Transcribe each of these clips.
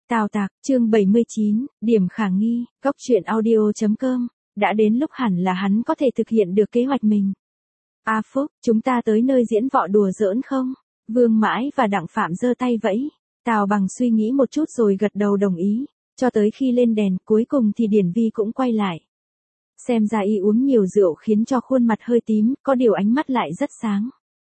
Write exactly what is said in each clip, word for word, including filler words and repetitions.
Tào Tạc, chương bảy mươi chín, điểm khả nghi, góc truyện audio.com, đã đến lúc hẳn là hắn có thể thực hiện được kế hoạch mình. A Phúc, chúng ta tới nơi diễn võ đùa giỡn không? Vương Mãi và Đặng Phạm giơ tay vẫy. Tào Bằng suy nghĩ một chút rồi gật đầu đồng ý, cho tới khi lên đèn, cuối cùng thì Điển Vi cũng quay lại. Xem ra y uống nhiều rượu khiến cho khuôn mặt hơi tím, có điều ánh mắt lại rất sáng.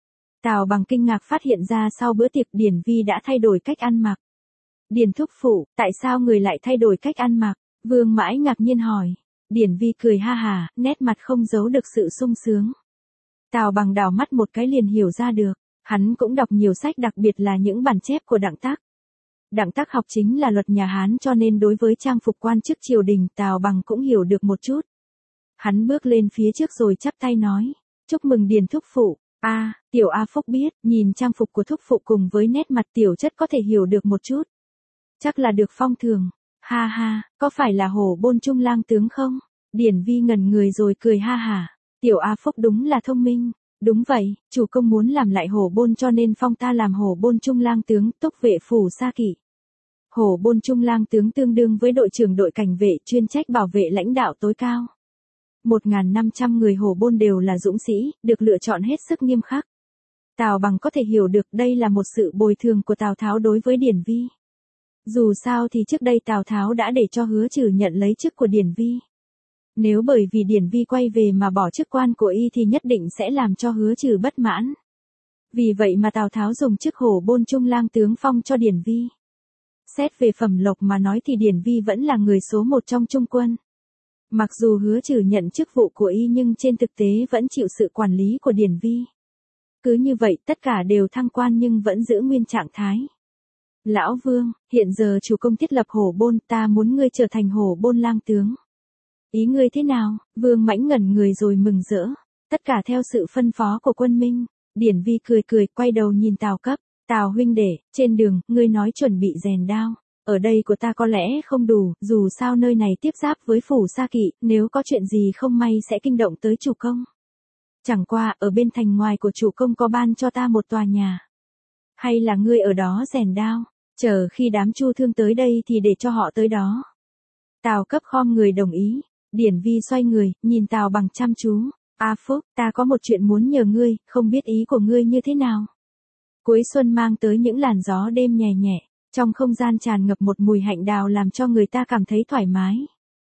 Tào Bằng kinh ngạc phát hiện ra sau bữa tiệc Điển Vi đã thay đổi cách ăn mặc. Điền thúc phụ, tại sao người lại thay đổi cách ăn mặc? Vương Mãi ngạc nhiên hỏi. Điển Vi cười ha hà, nét mặt không giấu được sự sung sướng. Tào Bằng đảo mắt một cái liền hiểu ra được, hắn cũng đọc nhiều sách, đặc biệt là những bản chép của Đặng Tác. Đặng Tác học chính là luật nhà Hán, cho nên đối với trang phục quan chức triều đình Tào Bằng cũng hiểu được một chút. Hắn bước lên phía trước rồi chắp tay nói, chúc mừng Điền thúc phụ. A, à, tiểu A Phúc biết, nhìn trang phục của thúc phụ cùng với nét mặt tiểu chất có thể hiểu được một chút. Chắc là được phong thường. Ha ha, có phải là Hổ Bôn Trung lang tướng không? Điển Vi ngẩn người rồi cười ha hả. Tiểu A Phúc đúng là thông minh. Đúng vậy, chủ công muốn làm lại Hổ Bôn cho nên phong ta làm Hổ Bôn Trung lang tướng, túc vệ phủ Sa Kỵ. Hổ Bôn Trung lang tướng tương đương với đội trưởng đội cảnh vệ chuyên trách bảo vệ lãnh đạo tối cao. một nghìn năm trăm người Hổ Bôn đều là dũng sĩ, được lựa chọn hết sức nghiêm khắc. Tào Bằng có thể hiểu được đây là một sự bồi thường của Tào Tháo đối với Điển Vi. Dù sao thì trước đây Tào Tháo đã để cho Hứa Trừ nhận lấy chức của Điển Vi. Nếu bởi vì Điển Vi quay về mà bỏ chức quan của y thì nhất định sẽ làm cho Hứa Trừ bất mãn. Vì vậy mà Tào Tháo dùng chức Hổ Bôn Trung lang tướng phong cho Điển Vi. Xét về phẩm lộc mà nói thì Điển Vi vẫn là người số một trong Trung quân. Mặc dù Hứa Trừ nhận chức vụ của y nhưng trên thực tế vẫn chịu sự quản lý của Điển Vi. Cứ như vậy tất cả đều thăng quan nhưng vẫn giữ nguyên trạng thái. Lão Vương, hiện giờ chủ công thiết lập Hổ Bôn, ta muốn ngươi trở thành Hổ Bôn lang tướng. Ý ngươi thế nào? Vương Mãnh ngẩn người rồi mừng rỡ. Tất cả theo sự phân phó của quân Minh. Điển Vi cười cười, quay đầu nhìn Tào Cấp. Tào huynh đệ, trên đường, ngươi nói chuẩn bị rèn đao. Ở đây của ta có lẽ không đủ, dù sao nơi này tiếp giáp với phủ Sa Kỵ, nếu có chuyện gì không may sẽ kinh động tới chủ công. Chẳng qua, ở bên thành ngoài của chủ công có ban cho ta một tòa nhà. Hay là ngươi ở đó rèn đao? Chờ khi đám Chu Thương tới đây thì để cho họ tới đó. Tào Cấp khom người đồng ý. Điển Vi xoay người, nhìn Tào Bằng chăm chú. A Phúc, ta có một chuyện muốn nhờ ngươi, không biết ý của ngươi như thế nào. Cuối xuân mang tới những làn gió đêm nhẹ nhẹ, trong không gian tràn ngập một mùi hạnh đào làm cho người ta cảm thấy thoải mái.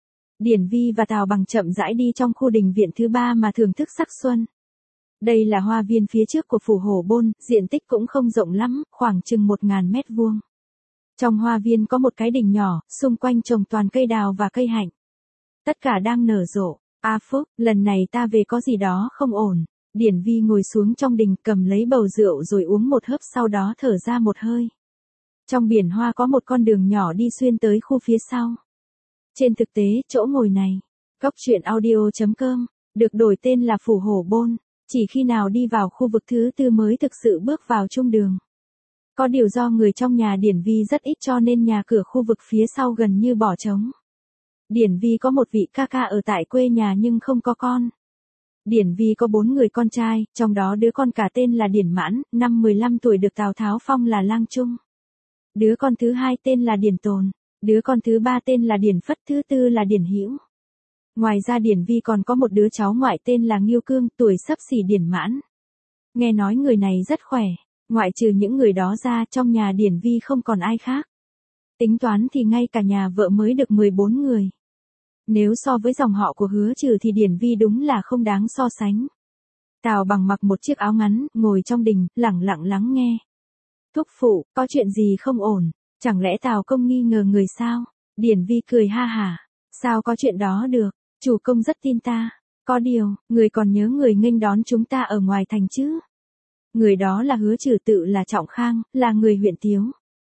Điển Vi và Tào Bằng chậm rãi đi trong khu đình viện thứ ba mà thưởng thức sắc xuân. Đây là hoa viên phía trước của phủ Hổ Bôn, diện tích cũng không rộng lắm, khoảng chừng một nghìn mét vuông. Trong hoa viên có một cái đình nhỏ, xung quanh trồng toàn cây đào và cây hạnh. Tất cả đang nở rộ. A Phúc, lần này ta về có gì đó không ổn. Điển Vi ngồi xuống trong đình cầm lấy bầu rượu rồi uống một hớp sau đó thở ra một hơi. Trong biển hoa có một con đường nhỏ đi xuyên tới khu phía sau. Trên thực tế, chỗ ngồi này, góc truyện audio.com, được đổi tên là phủ Hổ Bôn, chỉ khi nào đi vào khu vực thứ tư mới thực sự bước vào trung đường. Có điều do người trong nhà Điển Vi rất ít cho nên nhà cửa khu vực phía sau gần như bỏ trống. Điển Vi có một vị ca ca ở tại quê nhà nhưng không có con. Điển Vi có bốn người con trai, trong đó đứa con cả tên là Điển Mãn, năm mười lăm tuổi được Tào Tháo phong là lang trung. Đứa con thứ hai tên là Điển Tồn, đứa con thứ ba tên là Điển Phất, thứ tư là Điển Hữu. Ngoài ra Điển Vi còn có một đứa cháu ngoại tên là Nghiêu Cương, tuổi xấp xỉ Điển Mãn. Nghe nói người này rất khỏe, ngoại trừ những người đó ra trong nhà Điển Vi không còn ai khác. Tính toán thì ngay cả nhà vợ mới được mười bốn người. Nếu so với dòng họ của Hứa Trừ thì Điển Vi đúng là không đáng so sánh. Tào Bằng mặc một chiếc áo ngắn, ngồi trong đình, lẳng lặng lắng nghe. Thúc phụ, có chuyện gì không ổn? Chẳng lẽ Tào công nghi ngờ người sao? Điển Vi cười ha hả. Sao có chuyện đó được? Chủ công rất tin ta. Có điều, người còn nhớ người nghênh đón chúng ta ở ngoài thành chứ? Người đó là Hứa Trừ, tự là Trọng Khang, là người huyện Tiếu.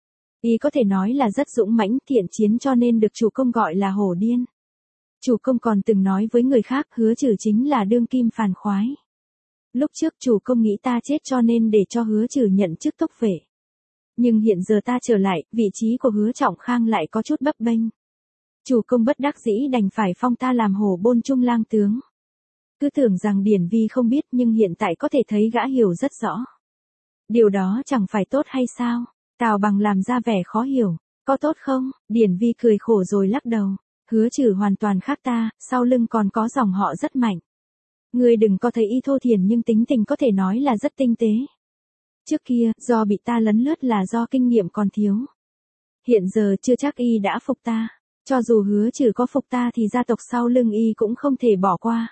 Y có thể nói là rất dũng mãnh thiện chiến cho nên được chủ công gọi là hổ điên. Chủ công còn từng nói với người khác Hứa Trừ chính là đương kim phàn khoái. Lúc trước chủ công nghĩ ta chết cho nên để cho Hứa Trừ nhận chức túc vệ. Nhưng hiện giờ ta trở lại, vị trí của Hứa Trọng Khang lại có chút bấp bênh. Chủ công bất đắc dĩ đành phải phong ta làm Hổ Bôn Trung lang tướng. Cứ tưởng rằng Điển Vi không biết nhưng hiện tại có thể thấy gã hiểu rất rõ. Điều đó chẳng phải tốt hay sao? Tào Bằng làm ra vẻ khó hiểu. Có tốt không? Điển Vi cười khổ rồi lắc đầu. Hứa Trừ hoàn toàn khác ta, sau lưng còn có dòng họ rất mạnh. Ngươi đừng có thấy y thô thiển nhưng tính tình có thể nói là rất tinh tế. Trước kia, do bị ta lấn lướt là do kinh nghiệm còn thiếu. Hiện giờ chưa chắc y đã phục ta. Cho dù Hứa Trừ có phục ta thì gia tộc sau lưng y cũng không thể bỏ qua.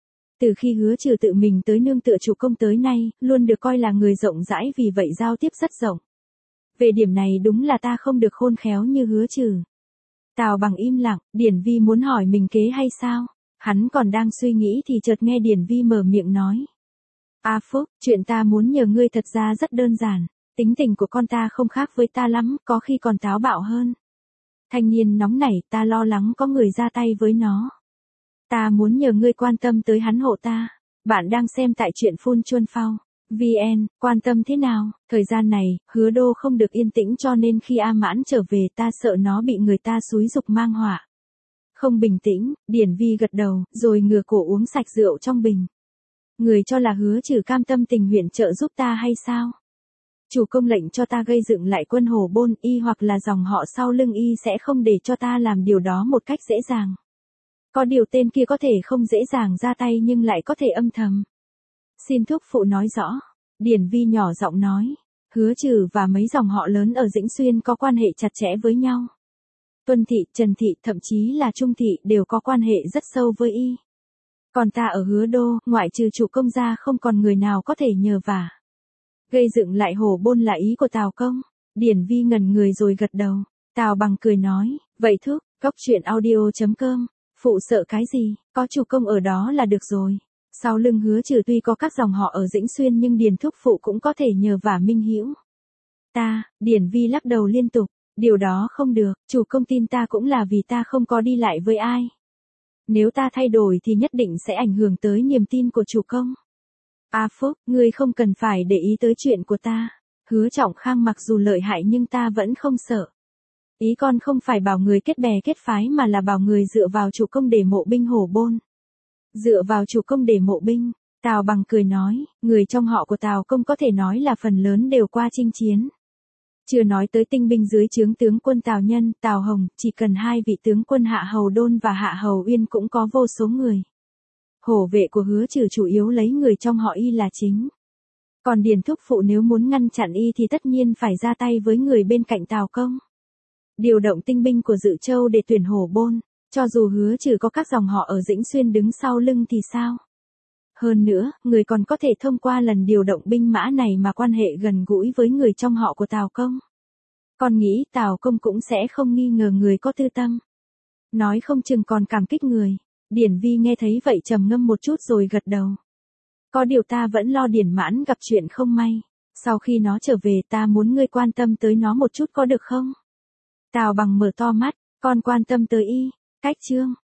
Từ khi Hứa Trừ tự mình tới nương tựa chủ công tới nay, luôn được coi là người rộng rãi vì vậy giao tiếp rất rộng. Về điểm này đúng là ta không được khôn khéo như Hứa Trừ. Tào Bằng im lặng, Điển Vi muốn hỏi mình kế hay sao? Hắn còn đang suy nghĩ thì chợt nghe Điển Vi mở miệng nói. A Phúc, chuyện ta muốn nhờ ngươi thật ra rất đơn giản. Tính tình của con ta không khác với ta lắm, có khi còn táo bạo hơn. Thanh niên nóng nảy, ta lo lắng có người ra tay với nó. Ta muốn nhờ ngươi quan tâm tới hắn hộ ta. Bạn đang xem tại truyện Phun Chuân Phao. vê en, quan tâm thế nào? Thời gian này, Hứa Đô không được yên tĩnh cho nên khi A Mãn trở về ta sợ nó bị người ta xúi giục mang họa. Không bình tĩnh, Điển Vi gật đầu, rồi ngửa cổ uống sạch rượu trong bình. Người cho là Hứa Trừ cam tâm tình nguyện trợ giúp ta hay sao? Chủ công lệnh cho ta gây dựng lại quân Hồ Bôn, y hoặc là dòng họ sau lưng y sẽ không để cho ta làm điều đó một cách dễ dàng. Có điều tên kia có thể không dễ dàng ra tay nhưng lại có thể âm thầm. Xin thúc phụ nói rõ. Điển Vi nhỏ giọng nói. Hứa Trừ và mấy dòng họ lớn ở Dĩnh Xuyên có quan hệ chặt chẽ với nhau. Tuân Thị, Trần Thị, thậm chí là Trung Thị đều có quan hệ rất sâu với y. Còn ta ở Hứa Đô, ngoại trừ chủ công ra không còn người nào có thể nhờ vả. Gây dựng lại Hồ Bôn là ý của Tào công. Điển Vi ngẩn người rồi gật đầu. Tào Bằng cười nói, vậy thúc, góc truyện audio chấm com, phụ sợ cái gì, có chủ công ở đó là được rồi. Sau lưng Hứa Trừ tuy có các dòng họ ở Dĩnh Xuyên nhưng Điền thúc phụ cũng có thể nhờ vả minh hữu. Ta, Điển Vi lắc đầu liên tục, điều đó không được, chủ công tin ta cũng là vì ta không có đi lại với ai. Nếu ta thay đổi thì nhất định sẽ ảnh hưởng tới niềm tin của chủ công. A Phúc, ngươi không cần phải để ý tới chuyện của ta. Hứa Trọng Khang mặc dù lợi hại nhưng ta vẫn không sợ. Ý con không phải bảo người kết bè kết phái mà là bảo người dựa vào chủ công để mộ binh Hồ Bôn. Dựa vào chủ công để mộ binh, Tào Bằng cười nói, người trong họ của Tào công có thể nói là phần lớn đều qua chinh chiến. Chưa nói tới tinh binh dưới trướng tướng quân Tào Nhân, Tào Hồng, chỉ cần hai vị tướng quân Hạ Hầu Đôn và Hạ Hầu Uyên cũng có vô số người. Hổ vệ của Hứa Trừ chủ yếu lấy người trong họ y là chính. Còn Điền thúc phụ nếu muốn ngăn chặn y thì tất nhiên phải ra tay với người bên cạnh Tào công. Điều động tinh binh của Dự Châu để tuyển Hồ Bôn, cho dù Hứa Trừ có các dòng họ ở Dĩnh Xuyên đứng sau lưng thì sao? Hơn nữa, người còn có thể thông qua lần điều động binh mã này mà quan hệ gần gũi với người trong họ của Tào công. Con nghĩ Tào công cũng sẽ không nghi ngờ người có tư tâm. Nói không chừng còn cảm kích người. Điển Vi nghe thấy vậy trầm ngâm một chút rồi gật đầu. Có điều ta vẫn lo Điển Mãn gặp chuyện không may. Sau khi nó trở về ta muốn ngươi quan tâm tới nó một chút có được không? Tào Bằng mở to mắt, con quan tâm tới y. Cách chương.